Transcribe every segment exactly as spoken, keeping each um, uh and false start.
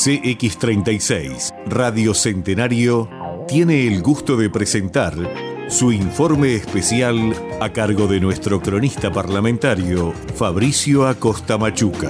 C X treinta y seis, Radio Centenario, tiene el gusto de presentar su informe especial a cargo de nuestro cronista parlamentario, Fabricio Acosta Machuca.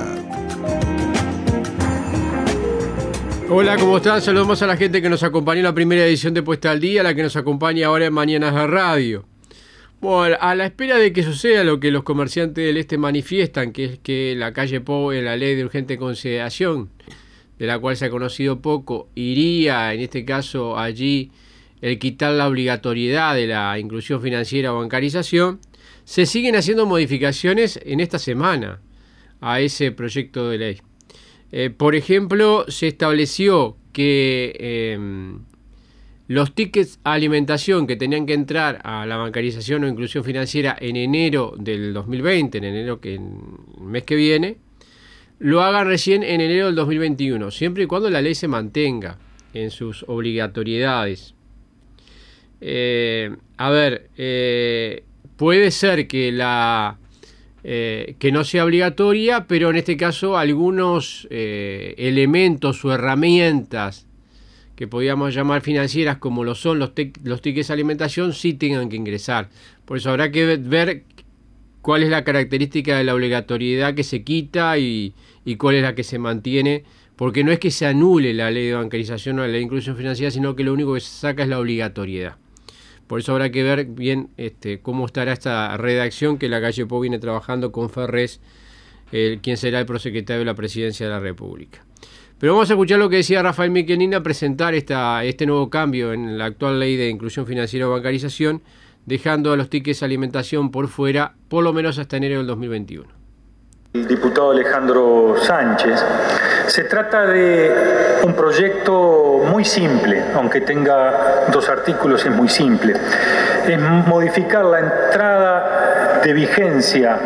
Hola, ¿cómo están? Saludamos a la gente que nos acompañó en la primera edición de Puesta al Día, la que nos acompaña ahora en Mañanas de Radio. Bueno, a la espera de que suceda lo que los comerciantes del Este manifiestan, que es que la calle Pou, en la ley de urgente consideración, de la cual se ha conocido poco, iría, en este caso allí, el quitar la obligatoriedad de la inclusión financiera o bancarización, se siguen haciendo modificaciones en esta semana a ese proyecto de ley. Eh, por ejemplo, se estableció que eh, los tickets a alimentación que tenían que entrar a la bancarización o inclusión financiera en enero del dos mil veinte, en enero que en el mes que viene, lo hagan recién en enero del dos mil veintiuno, siempre y cuando la ley se mantenga en sus obligatoriedades. Eh, a ver, eh, puede ser que la eh, que no sea obligatoria, pero en este caso algunos eh, elementos o herramientas que podríamos llamar financieras, como lo son los, los tickets de alimentación, sí tengan que ingresar. Por eso habrá que ver cuál es la característica de la obligatoriedad que se quita y, y cuál es la que se mantiene, porque no es que se anule la ley de bancarización o la ley de inclusión financiera, sino que lo único que se saca es la obligatoriedad. Por eso habrá que ver bien este, cómo estará esta redacción que la calle Pou viene trabajando con Ferrés, el, quien será el prosecretario de la Presidencia de la República. Pero vamos a escuchar lo que decía Rafael Michelini a presentar esta, este nuevo cambio en la actual ley de inclusión financiera o bancarización, dejando a los tickets de alimentación por fuera, por lo menos hasta enero del dos mil veintiuno. El diputado Alejandro Sánchez. Se trata de un proyecto muy simple, aunque tenga dos artículos, es muy simple. Es modificar la entrada de vigencia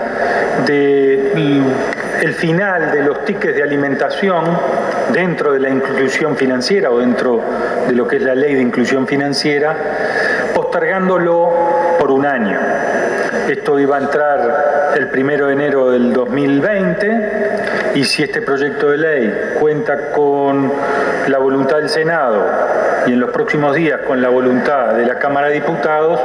del final de los tickets de alimentación dentro de la inclusión financiera o dentro de lo que es la ley de inclusión financiera, postergándolo por un año. Esto iba a entrar el primero de enero del dos mil veinte y si este proyecto de ley cuenta con la voluntad del Senado y en los próximos días con la voluntad de la Cámara de Diputados,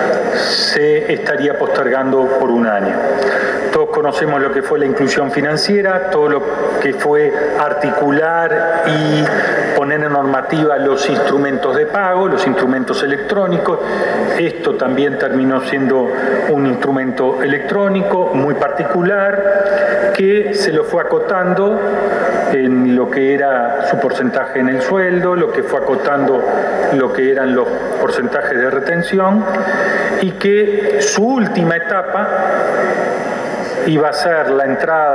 se estaría postergando por un año. Todos conocemos lo que fue la inclusión financiera, todo lo que fue articular y poner en normativa los instrumentos de pago, los instrumentos electrónicos. Esto también terminó siendo un instrumento electrónico muy particular que se lo fue acotando en lo que era su porcentaje en el sueldo, lo que fue acotando lo que eran los porcentajes de retención y que su última etapa iba a ser la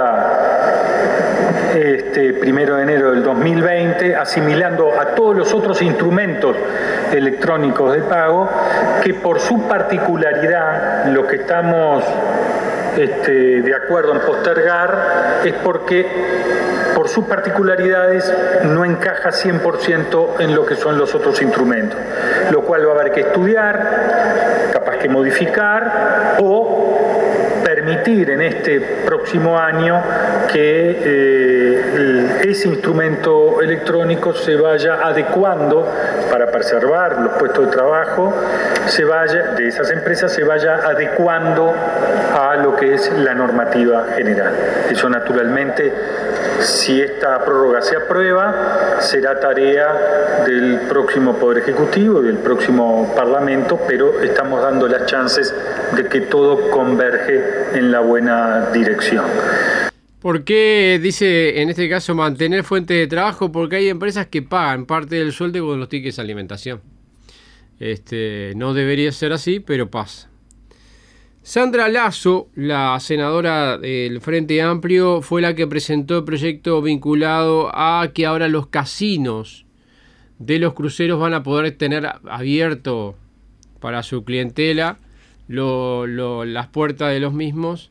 entrada este primero de enero del dos mil veinte, asimilando a todos los otros instrumentos electrónicos de pago, que por su particularidad, lo que estamos este, de acuerdo en postergar, es porque por sus particularidades no encaja cien por ciento en lo que son los otros instrumentos, lo cual va a haber que estudiar, capaz que modificar o permitir en este próximo año que eh, ese instrumento electrónico se vaya adecuando para preservar los puestos de trabajo, se vaya, de esas empresas se vaya adecuando a lo que es la normativa general. Eso naturalmente, si esta prórroga se aprueba, será tarea del próximo Poder Ejecutivo y del próximo Parlamento, pero estamos dando las chances de que todo converge en la buena dirección. ¿Por qué dice en este caso mantener fuentes de trabajo? Porque hay empresas que pagan parte del sueldo con los tickets de alimentación. Este, no debería ser así, pero pasa. Sandra Lasso, la senadora del Frente Amplio, fue la que presentó el proyecto vinculado a que ahora los casinos de los cruceros van a poder tener abierto para su clientela lo, lo, las puertas de los mismos,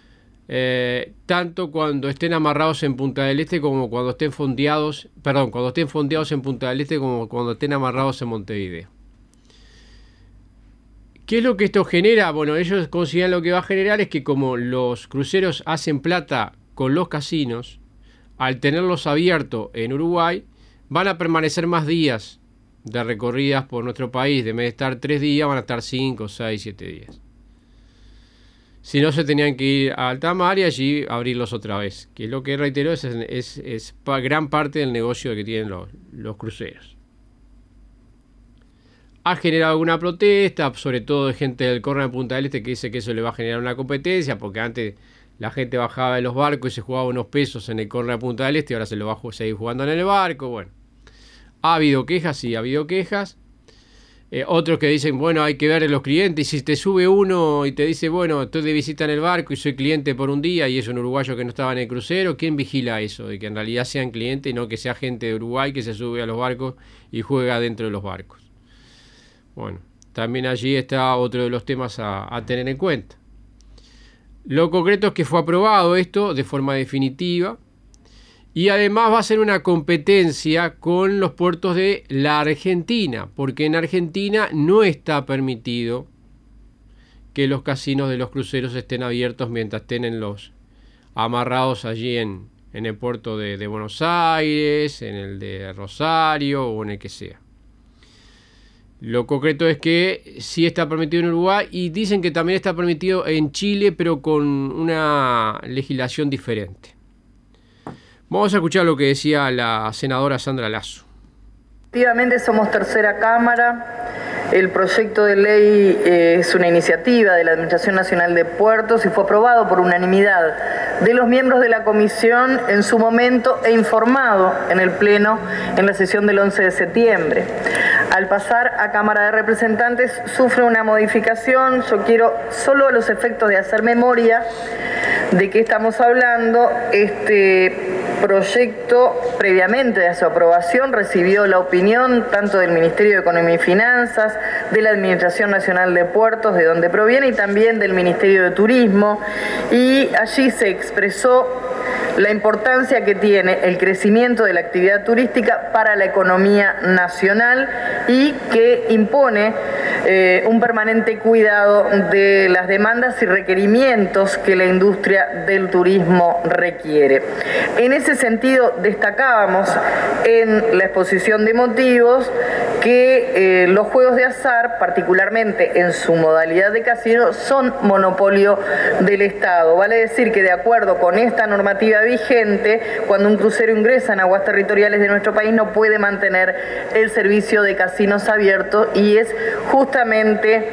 eh, tanto cuando estén amarrados en Punta del Este como cuando estén fondeados, perdón, cuando estén fondeados en Punta del Este como cuando estén amarrados en Montevideo. ¿Qué es lo que esto genera? Bueno, ellos consideran lo que va a generar es que como los cruceros hacen plata con los casinos, al tenerlos abiertos en Uruguay, van a permanecer más días de recorridas por nuestro país. De vez de estar tres días, van a estar cinco, seis, siete días. Si no, se tenían que ir a alta mar y allí abrirlos otra vez. Que es lo que reitero, es, es, es gran parte del negocio que tienen los, los cruceros. Ha generado alguna protesta, sobre todo de gente del Corner de Punta del Este, que dice que eso le va a generar una competencia, porque antes la gente bajaba de los barcos y se jugaba unos pesos en el Corner de Punta del Este, y ahora se lo va a seguir jugando en el barco. Bueno, ha habido quejas, sí, ha habido quejas. Eh, otros que dicen, bueno, hay que ver a los clientes, y si te sube uno y te dice, bueno, estoy de visita en el barco y soy cliente por un día, y es un uruguayo que no estaba en el crucero, ¿quién vigila eso? De que en realidad sean clientes y no que sea gente de Uruguay que se sube a los barcos y juega dentro de los barcos. Bueno, también allí está otro de los temas a, a tener en cuenta. Lo concreto es que fue aprobado esto de forma definitiva, y además va a ser una competencia con los puertos de la Argentina, porque en Argentina no está permitido que los casinos de los cruceros estén abiertos mientras estén en los amarrados allí en, en el puerto de, de Buenos Aires, en el de Rosario o en el que sea. Lo concreto es que sí está permitido en Uruguay, y dicen que también está permitido en Chile, pero con una legislación diferente. Vamos a escuchar lo que decía la senadora Sandra Lasso. Efectivamente, somos tercera cámara. El proyecto de ley eh, es una iniciativa de la Administración Nacional de Puertos y fue aprobado por unanimidad de los miembros de la comisión en su momento e informado en el Pleno en la sesión del once de septiembre. Al pasar a Cámara de Representantes sufre una modificación. Yo quiero, solo a los efectos de hacer memoria de qué estamos hablando, este proyecto, previamente a su aprobación, recibió la opinión tanto del Ministerio de Economía y Finanzas, de la Administración Nacional de Puertos, de donde proviene, y también del Ministerio de Turismo, y allí se expresó la importancia que tiene el crecimiento de la actividad turística para la economía nacional y que impone eh, un permanente cuidado de las demandas y requerimientos que la industria del turismo requiere. En ese sentido, destacábamos en la exposición de motivos que eh, los juegos de azar, particularmente en su modalidad de casino, son monopolio del Estado. Vale decir que, de acuerdo con esta normativa vigente, cuando un crucero ingresa en aguas territoriales de nuestro país no puede mantener el servicio de casinos abiertos, y es justamente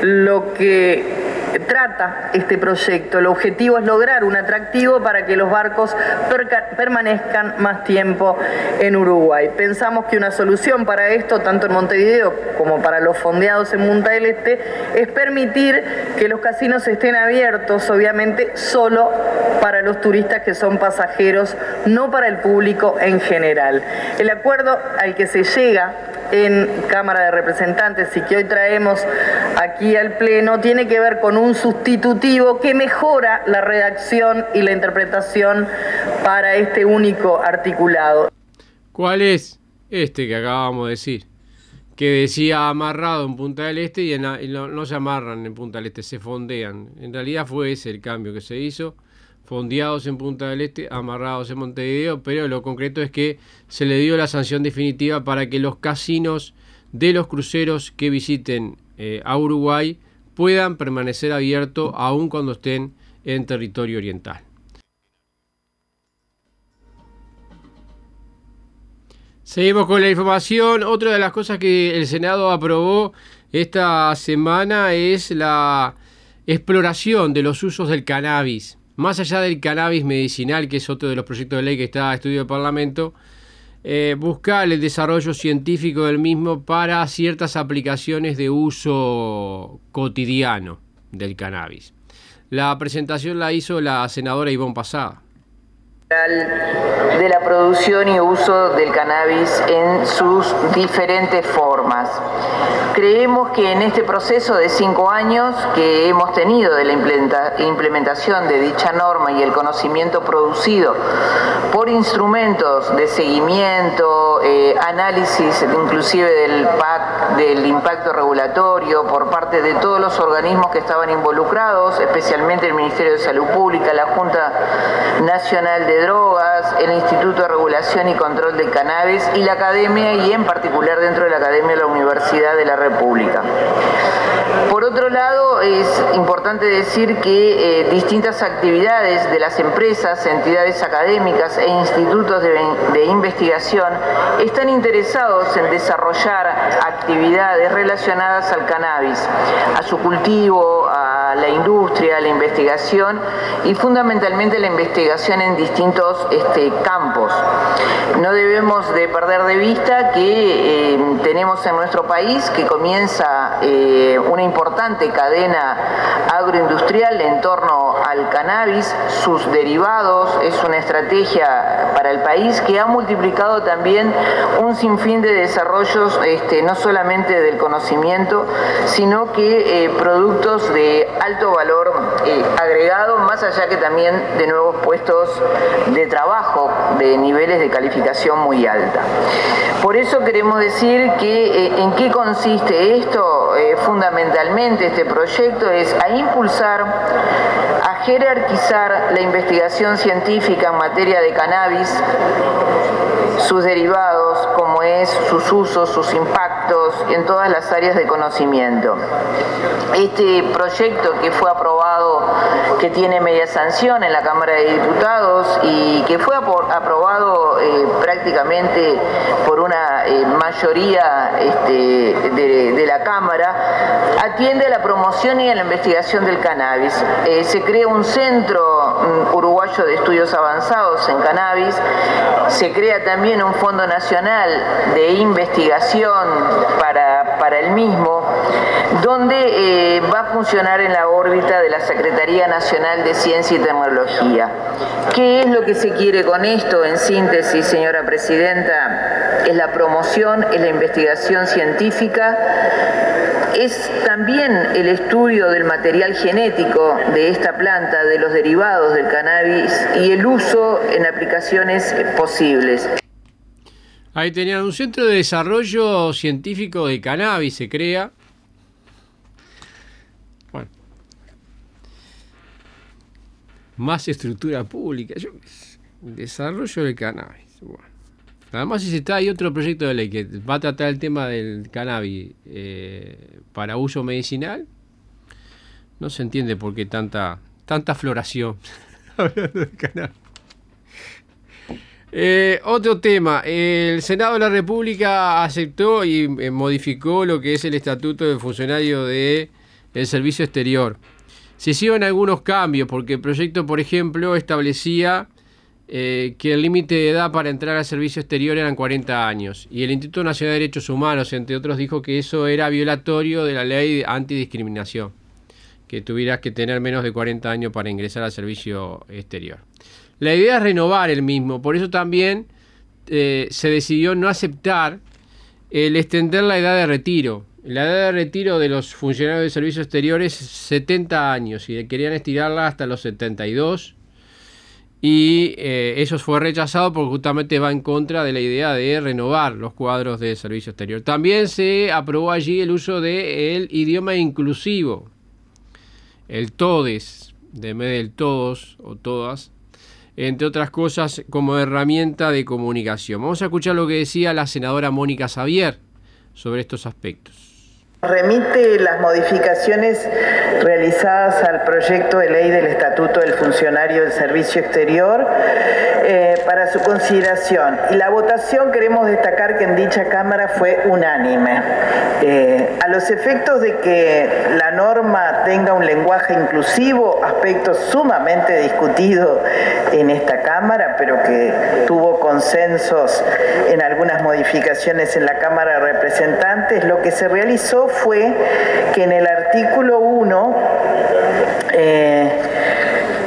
lo que trata este proyecto. El objetivo es lograr un atractivo para que los barcos permanezcan más tiempo en Uruguay. Pensamos que una solución para esto, tanto en Montevideo como para los fondeados en Punta del Este, es permitir que los casinos estén abiertos, obviamente solo para los turistas que son pasajeros, no para el público en general. El acuerdo al que se llega en Cámara de Representantes y que hoy traemos aquí al Pleno tiene que ver con un sustitutivo que mejora la redacción y la interpretación para este único articulado. ¿Cuál es? Este que acabamos de decir, que decía amarrado en Punta del Este, y, en la, y no, no se amarran en Punta del Este, se fondean. En realidad fue ese el cambio que se hizo. Fondeados en Punta del Este, amarrados en Montevideo, pero lo concreto es que se le dio la sanción definitiva para que los casinos de los cruceros que visiten eh, a Uruguay puedan permanecer abiertos aun cuando estén en territorio oriental. Seguimos con la información. Otra de las cosas que el Senado aprobó esta semana es la exploración de los usos del cannabis. Más allá del cannabis medicinal, que es otro de los proyectos de ley que está a estudio del Parlamento, eh, buscar el desarrollo científico del mismo para ciertas aplicaciones de uso cotidiano del cannabis. La presentación la hizo la senadora Ivonne Pasada. De la producción y uso del cannabis en sus diferentes formas. Creemos que en este proceso de cinco años que hemos tenido de la implementación de dicha norma y el conocimiento producido por instrumentos de seguimiento, eh, análisis inclusive del P A C, del impacto regulatorio por parte de todos los organismos que estaban involucrados, especialmente el Ministerio de Salud Pública, la Junta Nacional de Drogas, el Instituto de Regulación y Control del Cannabis y la Academia, y en particular dentro de la Academia de la Universidad de la República. Por otro lado, es importante decir que eh, distintas actividades de las empresas, entidades académicas e institutos de, de investigación están interesados en desarrollar actividades relacionadas al cannabis, a su cultivo, a la industria, a la investigación y fundamentalmente la investigación en distintos este, campos. No debemos de perder de vista que eh, tenemos en nuestro país que comienza eh, una importante cadena agroindustrial en torno al cannabis, sus derivados. Es una estrategia para el país que ha multiplicado también un sinfín de desarrollos, este, no solamente del conocimiento, sino que eh, productos de alto valor eh, agregado, más allá que también de nuevos puestos de trabajo de niveles de calificación muy alta. Por eso queremos decir que eh, en qué consiste esto. Eh, fundamentalmente este proyecto es a impulsar, a jerarquizar la investigación científica en materia de cannabis, sus derivados, como es sus usos, sus impactos en todas las áreas de conocimiento. Este proyecto que fue aprobado, que tiene media sanción en la Cámara de Diputados y que fue aprobado eh, prácticamente por una eh, mayoría este, de, de la Cámara, atiende a la promoción y a la investigación del cannabis. Eh, se crea un centro um, uruguayo de estudios avanzados en cannabis, se crea también un Fondo Nacional de Investigación para, para el mismo, donde eh, va a funcionar en la órbita de la Secretaría Nacional de Ciencia y Tecnología. ¿Qué es lo que se quiere con esto? En síntesis, señora Presidenta, es la promoción, es la investigación científica, es también el estudio del material genético de esta planta, de los derivados del cannabis y el uso en aplicaciones posibles. Ahí tenían un centro de desarrollo científico de cannabis, se crea. Bueno. Más estructura pública. Yo, desarrollo del cannabis. Bueno. Además, si está, hay otro proyecto de ley que va a tratar el tema del cannabis eh, para uso medicinal. No se entiende por qué tanta, tanta floración hablando del cannabis. Eh, otro tema, el Senado de la República aceptó y eh, modificó lo que es el Estatuto de Funcionario del Servicio Exterior. Se hicieron algunos cambios porque el proyecto, por ejemplo, establecía eh, que el límite de edad para entrar al servicio exterior eran cuarenta años y el Instituto Nacional de Derechos Humanos, entre otros, dijo que eso era violatorio de la ley antidiscriminación, que tuvieras que tener menos de cuarenta años para ingresar al servicio exterior. La idea es renovar el mismo, por eso también eh, se decidió no aceptar el extender la edad de retiro. La edad de retiro de los funcionarios de servicios exteriores es setenta años y querían estirarla hasta los setenta y dos y eh, eso fue rechazado porque justamente va en contra de la idea de renovar los cuadros de servicio exterior. También se aprobó allí el uso del idioma inclusivo, el todes, de vez del todos o todas, entre otras cosas, como herramienta de comunicación. Vamos a escuchar lo que decía la senadora Mónica Xavier sobre estos aspectos. Remite las modificaciones realizadas al proyecto de ley del Estatuto del Funcionario del Servicio Exterior eh, para su consideración. Y la votación, queremos destacar que en dicha Cámara fue unánime. Eh, a los efectos de que la norma tenga un lenguaje inclusivo, aspecto sumamente discutido en esta Cámara, pero que tuvo consensos en algunas modificaciones en la Cámara de Representantes, lo que se realizó fue que en el artículo uno eh,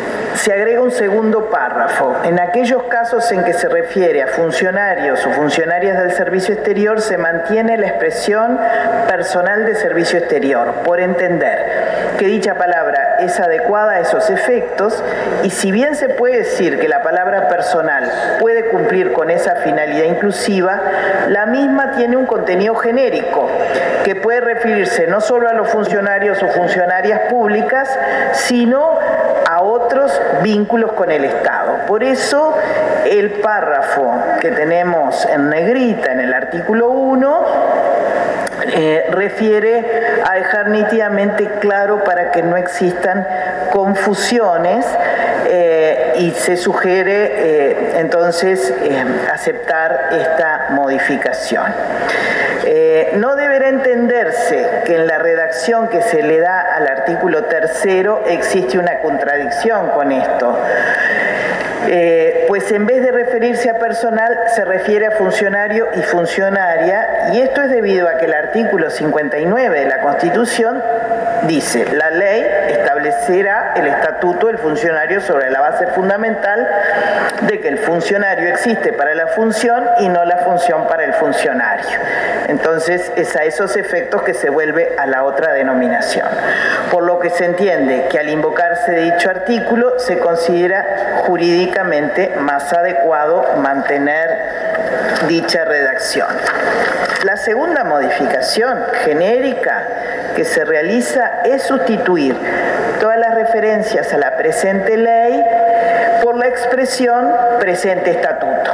se agrega un segundo párrafo. En aquellos casos en que se refiere a funcionarios o funcionarias del servicio exterior, se mantiene la expresión personal de servicio exterior, por entender que dicha palabra es adecuada a esos efectos, y si bien se puede decir que la palabra personal puede cumplir con esa finalidad inclusiva, la misma tiene un contenido genérico que puede referirse no solo a los funcionarios o funcionarias públicas, sino a otros vínculos con el Estado. Por eso el párrafo que tenemos en negrita en el artículo uno Eh, refiere a dejar nítidamente claro para que no existan confusiones eh, y se sugiere eh, entonces eh, aceptar esta modificación. Eh, no deberá entenderse que en la redacción que se le da al artículo tercero existe una contradicción con esto. Eh, pues en vez de referirse a personal se refiere a funcionario y funcionaria, y esto es debido a que el artículo cincuenta y nueve de la Constitución dice: la ley establecerá el estatuto del funcionario sobre la base fundamental de que el funcionario existe para la función y no la función para el funcionario. Entonces es a esos efectos que se vuelve a la otra denominación, por lo que se entiende que al invocarse dicho artículo se considera jurídicamente más adecuado mantener dicha redacción. La segunda modificación genérica que se realiza es sustituir todas las referencias a la presente ley por la expresión presente estatuto.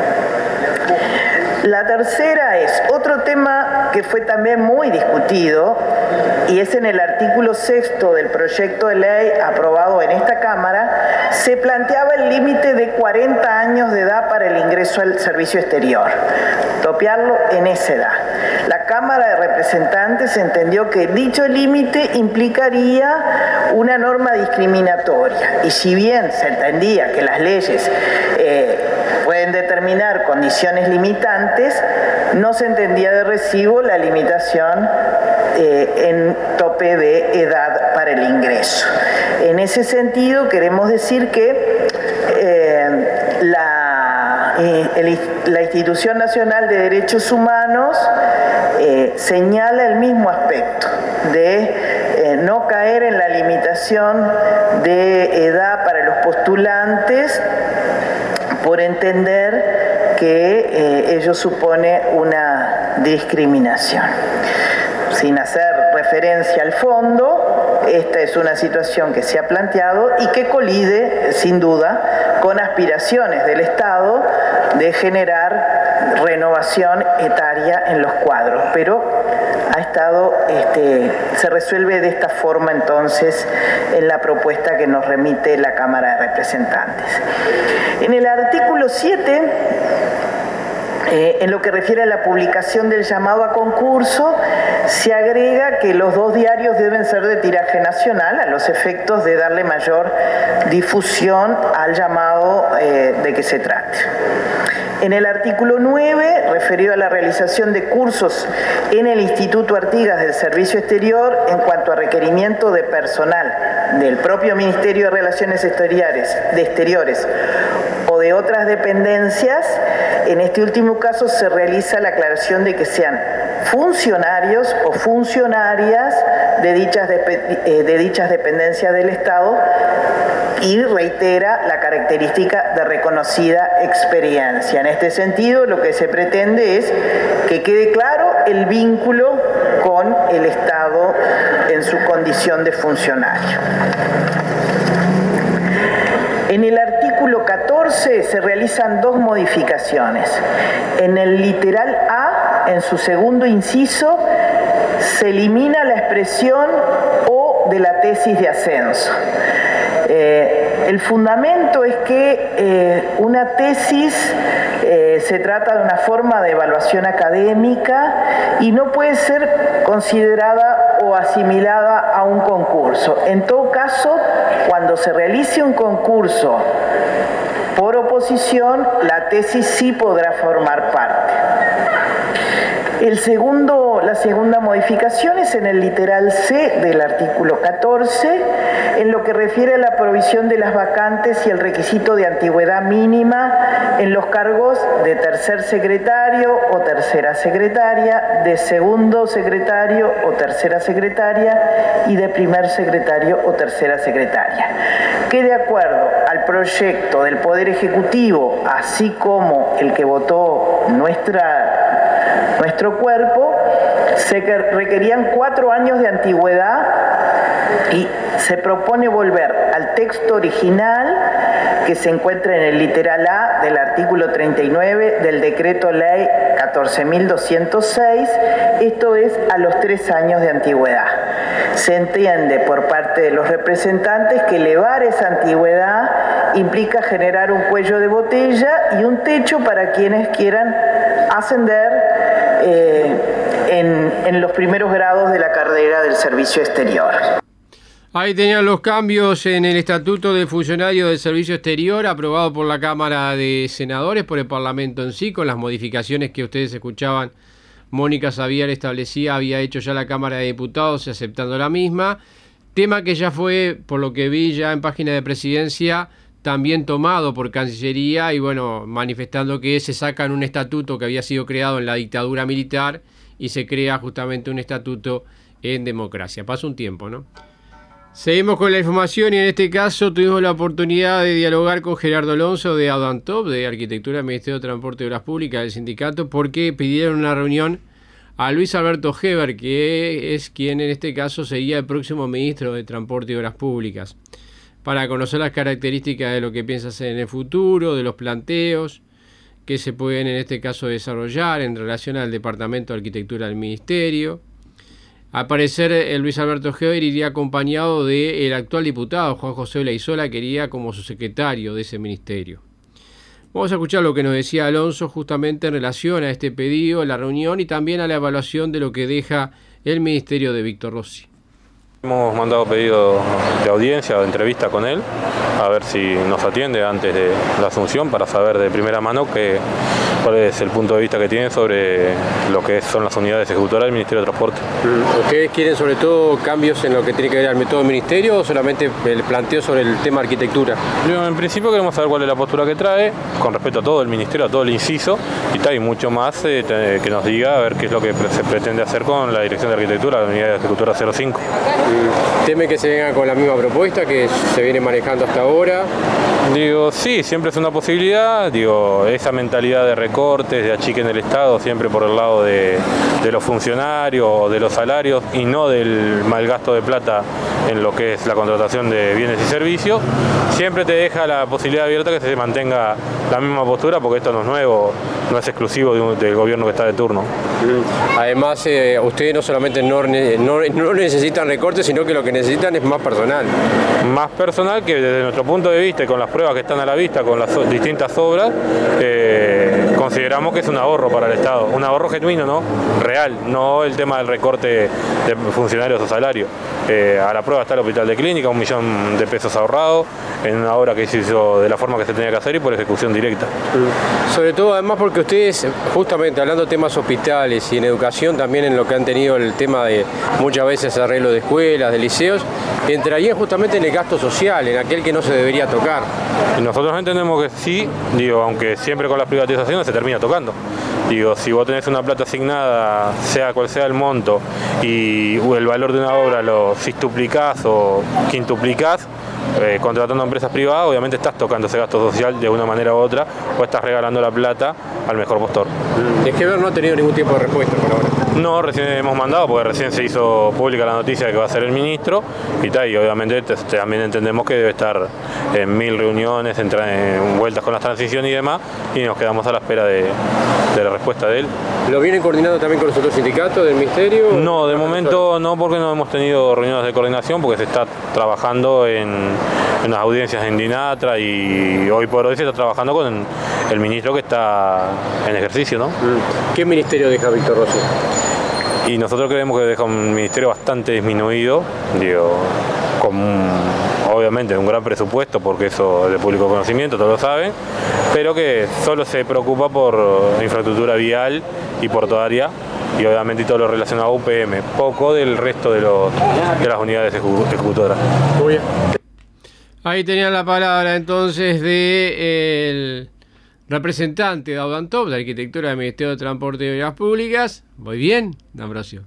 La tercera es otro tema que fue también muy discutido, y es en el artículo sexto del proyecto de ley aprobado en esta Cámara. Se planteaba el límite de cuarenta años de edad para el ingreso al servicio exterior, topearlo en esa edad. La Cámara de Representantes entendió que dicho límite implicaría una norma discriminatoria, y si bien se entendía que las leyes eh, pueden determinar condiciones limitantes, no se entendía de recibo la limitación eh, en tope de edad para el ingreso. En ese sentido, queremos decir que eh, la, eh, el, la Institución Nacional de Derechos Humanos eh, señala el mismo aspecto de eh, no caer en la limitación de edad para los postulantes, por entender que eh, ello supone una discriminación. Sin hacer referencia al fondo, esta es una situación que se ha planteado y que colide, sin duda, con aspiraciones del Estado de generar renovación etaria en los cuadros, pero ha estado, este, se resuelve de esta forma entonces en la propuesta que nos remite la Cámara de Representantes. En el artículo siete, Eh, en lo que refiere a la publicación del llamado a concurso, se agrega que los dos diarios deben ser de tiraje nacional a los efectos de darle mayor difusión al llamado eh, de que se trate. En el artículo nueve, referido a la realización de cursos en el Instituto Artigas del Servicio Exterior en cuanto a requerimiento de personal del propio Ministerio de Relaciones Exteriores, de Exteriores o de otras dependencias, en este último caso se realiza la aclaración de que sean funcionarios o funcionarias de dichas, de, de dichas dependencias del Estado, y reitera la característica de reconocida experiencia. En este sentido, lo que se pretende es que quede claro el vínculo con el Estado en su condición de funcionario. En el artículo catorce se realizan dos modificaciones. En el literal A, en su segundo inciso, se elimina la expresión "o de la tesis de ascenso". Eh, el fundamento es que eh, una tesis eh, se trata de una forma de evaluación académica y no puede ser considerada o asimilada a un concurso. En todo caso, cuando se realice un concurso por oposición, la tesis sí podrá formar parte. El segundo, la segunda modificación es en el literal C del artículo catorce, en lo que refiere a la provisión de las vacantes y el requisito de antigüedad mínima en los cargos de tercer secretario o tercera secretaria, de segundo secretario o tercera secretaria y de primer secretario o tercera secretaria, que de acuerdo al proyecto del Poder Ejecutivo, así como el que votó nuestra, nuestro cuerpo, se requerían cuatro años de antigüedad y se propone volver al texto original que se encuentra en el literal A del artículo treinta y nueve del decreto ley catorce mil doscientos seis, esto es a los tres años de antigüedad. Se entiende por parte de los representantes que elevar esa antigüedad implica generar un cuello de botella y un techo para quienes quieran ascender eh, en, en los primeros grados de la carrera del servicio exterior. Ahí tenían los cambios en el Estatuto del Funcionario del Servicio Exterior, aprobado por la Cámara de Senadores, por el Parlamento en sí, con las modificaciones que ustedes escuchaban. Mónica Xavier establecía, había hecho ya la Cámara de Diputados, aceptando la misma. Tema que ya fue, por lo que vi ya en página de Presidencia, también tomado por Cancillería y bueno, manifestando que se sacan un estatuto que había sido creado en la dictadura militar y se crea justamente un estatuto en democracia. Pasa un tiempo, ¿no? Seguimos con la información y en este caso tuvimos la oportunidad de dialogar con Gerardo Alonso de Audantop, de Arquitectura del Ministerio de Transporte y Obras Públicas del sindicato, porque pidieron una reunión a Luis Alberto Heber, que es quien en este caso sería el próximo ministro de Transporte y Obras Públicas, para conocer las características de lo que piensa hacer en el futuro, de los planteos que se pueden en este caso desarrollar en relación al Departamento de Arquitectura del Ministerio. Al parecer, el Luis Alberto Heber iría acompañado del actual diputado Juan José Olaizola, que iría como su secretario de ese ministerio. Vamos a escuchar lo que nos decía Alonso justamente en relación a este pedido, la reunión y también a la evaluación de lo que deja el ministerio de Víctor Rossi. Hemos mandado pedido de audiencia o de entrevista con él, a ver si nos atiende antes de la asunción para saber de primera mano que, cuál es el punto de vista que tiene sobre lo que son las unidades ejecutoras del Ministerio de Transporte. ¿Ustedes quieren sobre todo cambios en lo que tiene que ver al método del Ministerio o solamente el planteo sobre el tema arquitectura? En principio queremos saber cuál es la postura que trae con respecto a todo el Ministerio, a todo el inciso y tal, y mucho más eh, que nos diga a ver qué es lo que se pretende hacer con la Dirección de Arquitectura, la unidad ejecutora cero cinco. ¿Teme que se venga con la misma propuesta que se viene manejando hasta ahora? Digo, sí, siempre es una posibilidad. Digo, esa mentalidad de recortes, de achique en el Estado, siempre por el lado de, de los funcionarios, de los salarios y no del mal gasto de plata en lo que es la contratación de bienes y servicios, siempre te deja la posibilidad abierta que se mantenga la misma postura, porque esto no es nuevo, no es exclusivo de un, del gobierno que está de turno. Además, eh, ustedes no solamente no, no, no necesitan recortes, sino que lo que necesitan es más personal. Más personal que desde nuestro punto de vista y con las pruebas que están a la vista, con las distintas obras, eh, consideramos que es un ahorro para el Estado, un ahorro genuino, ¿no? Real, no el tema del recorte de funcionarios o salarios. Eh, a la prueba está el Hospital de Clínica, un millón de pesos ahorrados en una obra que se hizo de la forma que se tenía que hacer y por ejecución directa. Sobre todo además porque ustedes, justamente hablando de temas hospitales y en educación, también en lo que han tenido el tema de muchas veces arreglo de escuelas, de liceos, entrarían justamente en el gasto social, en aquel que no se debería tocar. Y nosotros entendemos que sí, digo, aunque siempre con las privatizaciones se termina tocando. Digo, si vos tenés una plata asignada, sea cual sea el monto, y el valor de una obra lo sextuplicás o quintuplicás, eh, contratando a empresas privadas, obviamente estás tocando ese gasto social de una manera u otra, o estás regalando la plata al mejor postor. De Heber no ha tenido ningún tipo de respuesta por ahora. No, recién hemos mandado, porque recién se hizo pública la noticia de que va a ser el ministro, y tal, y obviamente también entendemos que debe estar en mil reuniones, en, en vueltas con la transición y demás, y nos quedamos a la espera de, de la respuesta de él. ¿Lo vienen coordinando también con los otros sindicatos del ministerio? No, de momento no, porque no hemos tenido reuniones de coordinación, porque se está trabajando en, en las audiencias en DINATRA y hoy por hoy se está trabajando con el ministro que está en ejercicio, ¿no? ¿Qué ministerio deja Víctor Rossi? Y nosotros creemos que deja un ministerio bastante disminuido, digo, con un, obviamente un gran presupuesto, porque eso es de público conocimiento, todos lo saben, pero que solo se preocupa por infraestructura vial y portuaria, y obviamente todo lo relacionado a U P M, poco del resto de, los, de las unidades ejecutoras. Muy bien. Ahí tenían la palabra entonces del representante de Audantop, de Arquitectura del Ministerio de Transporte y Obras Públicas. Muy bien, Ambrosio.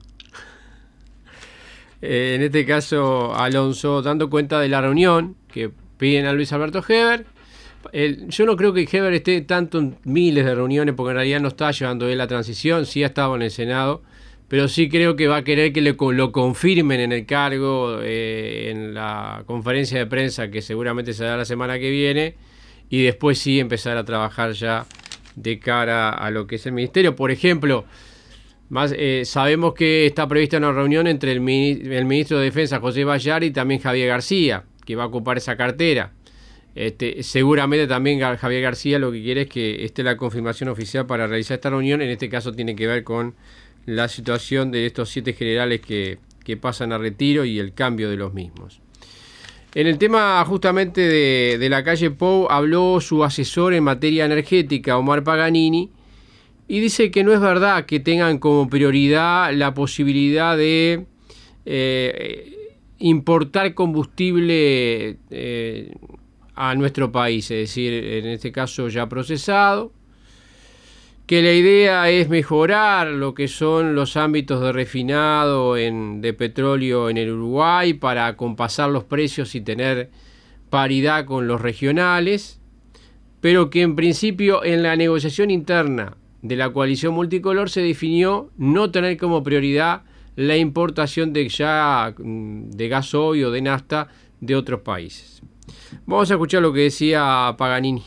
Eh, en este caso, Alonso, dando cuenta de la reunión que piden a Luis Alberto Heber. El, yo no creo que Heber esté tanto en miles de reuniones, porque en realidad no está llevando él la transición, sí ha estado en el Senado, pero sí creo que va a querer que le, lo confirmen en el cargo eh, en la conferencia de prensa que seguramente se dará la semana que viene, y después sí empezar a trabajar ya de cara a lo que es el ministerio. Por ejemplo, más eh, sabemos que está prevista una reunión entre el, el ministro de Defensa, José Bayar, y también Javier García, que va a ocupar esa cartera. Este, seguramente también Javier García lo que quiere es que esté la confirmación oficial para realizar esta reunión. En este caso tiene que ver con la situación de estos siete generales que, que pasan a retiro y el cambio de los mismos. En el tema justamente de, de la calle Pou, habló su asesor en materia energética, Omar Paganini, y dice que no es verdad que tengan como prioridad la posibilidad de eh, importar combustible eh, a nuestro país, es decir, en este caso ya procesado, que la idea es mejorar lo que son los ámbitos de refinado en, de petróleo en el Uruguay para acompasar los precios y tener paridad con los regionales, pero que en principio en la negociación interna de la coalición multicolor se definió no tener como prioridad la importación de ya de gasoil o de nafta de otros países. Vamos a escuchar lo que decía Paganini.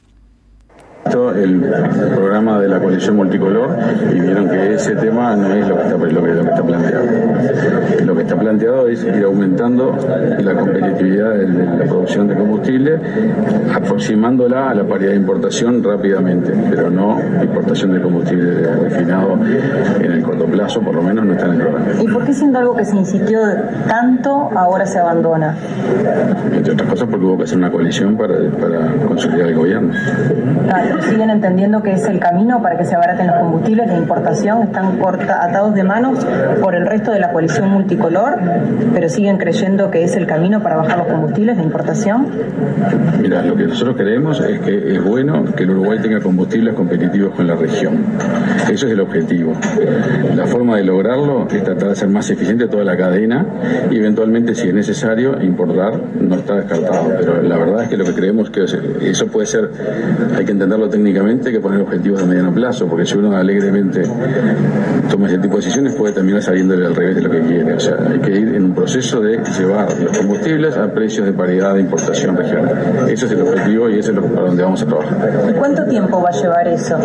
El programa de la coalición multicolor y vieron que ese tema no es lo que está, lo que, lo que está planteado. Lo que está planteado es ir aumentando la competitividad de, de la producción de combustible, aproximándola a la paridad de importación rápidamente, pero no importación de combustible refinado en el corto plazo, por lo menos no está en el programa. ¿Y por qué siendo algo que se insistió tanto, ahora se abandona? Entre otras cosas porque hubo que hacer una coalición para, para consolidar el gobierno. Claro. ¿Siguen entendiendo que es el camino para que se abaraten los combustibles de importación? ¿Están corta, atados de manos por el resto de la coalición multicolor, pero siguen creyendo que es el camino para bajar los combustibles de importación? Mira, lo que nosotros creemos es que es bueno que el Uruguay tenga combustibles competitivos con la región. Eso es el objetivo. La forma de lograrlo es tratar de ser más eficiente toda la cadena y eventualmente, si es necesario, importar no está descartado. Pero la verdad es que lo que creemos que eso puede ser, hay que entenderlo técnicamente, hay que poner objetivos de mediano plazo, porque si uno alegremente toma ese tipo de decisiones puede terminar saliéndole al revés de lo que quiere. O sea, hay que ir en un proceso de llevar los combustibles a precios de paridad de importación regional. Ese es el objetivo y ese es lo para donde vamos a trabajar. ¿Y cuánto tiempo va a llevar eso?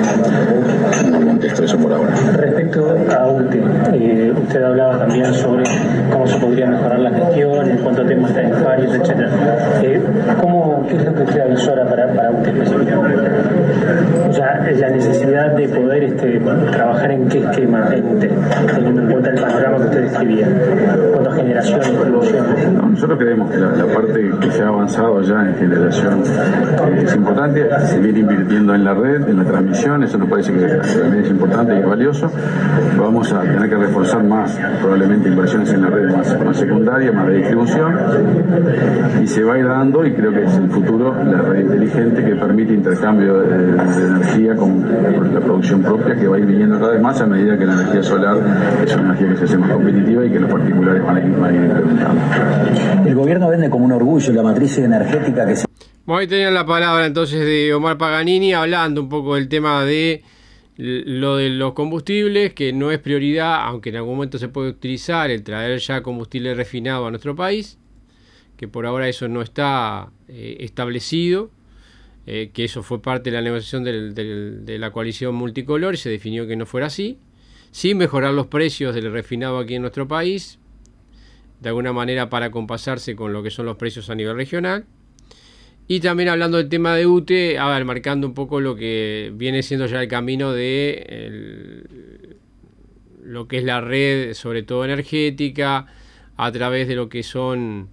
No contesto eso por ahora. Respecto a U T E, eh, usted hablaba también sobre cómo se podría mejorar la gestión en cuanto a temas tarifarios, etcétera. Eh, ¿cómo, ¿Qué es lo que usted avisora para, para U T E específicamente? O sea, la necesidad de poder este, trabajar en qué esquema en U T E, teniendo en cuenta el panorama que usted describía. ¿Cuántas generaciones, distribuciones? No, nosotros creemos que la, la parte que se ha avanzado ya en generación eh, es importante, seguir invirtiendo en la red, en la transmisión, eso nos parece que también es importante y es valioso. Vamos a tener que reforzar más, probablemente, inversiones en la red más, más secundaria, más de distribución, y se va a ir dando, y creo que es el futuro, la red inteligente que permite intercambio de, de energía con, con la producción propia, que va a ir viniendo cada vez más a medida que la energía solar es una energía que se hace más competitiva y que los particulares van a ir, van a ir implementando. El gobierno vende como un orgullo la matriz energética que se... Bueno, ahí tenían la palabra entonces de Omar Paganini hablando un poco del tema de lo de los combustibles, que no es prioridad, aunque en algún momento se puede utilizar el traer ya combustible refinado a nuestro país, que por ahora eso no está eh, establecido, eh, que eso fue parte de la negociación del, del, de la coalición multicolor y se definió que no fuera así. Sí, mejorar los precios del refinado aquí en nuestro país, de alguna manera para compasarse con lo que son los precios a nivel regional. Y también hablando del tema de U T E, a ver, marcando un poco lo que viene siendo ya el camino de el, lo que es la red, sobre todo energética, a través de lo que son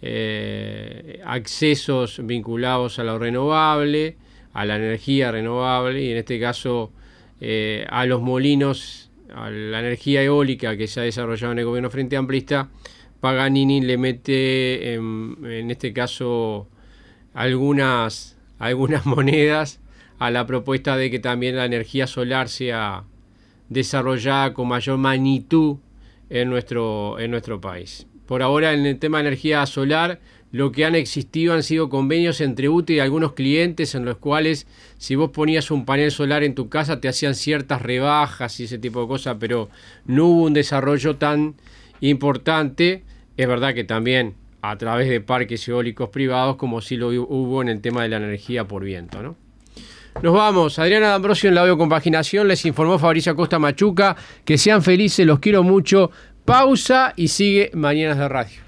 eh, accesos vinculados a lo renovable, a la energía renovable, y en este caso eh, a los molinos a la energía eólica que se ha desarrollado en el gobierno Frente Amplista, Paganini le mete, en, en este caso, algunas, algunas monedas a la propuesta de que también la energía solar sea desarrollada con mayor magnitud en nuestro, en nuestro país. Por ahora, en el tema de energía solar, lo que han existido han sido convenios entre U T E y algunos clientes en los cuales si vos ponías un panel solar en tu casa te hacían ciertas rebajas y ese tipo de cosas, pero no hubo un desarrollo tan importante. Es verdad que también a través de parques eólicos privados, como sí lo hubo en el tema de la energía por viento, ¿no? Nos vamos. Adriana D'Ambrosio en la audiocompaginación. Les informó Fabricio Acosta Machuca. Que sean felices, los quiero mucho. Pausa y sigue Mañanas de Radio.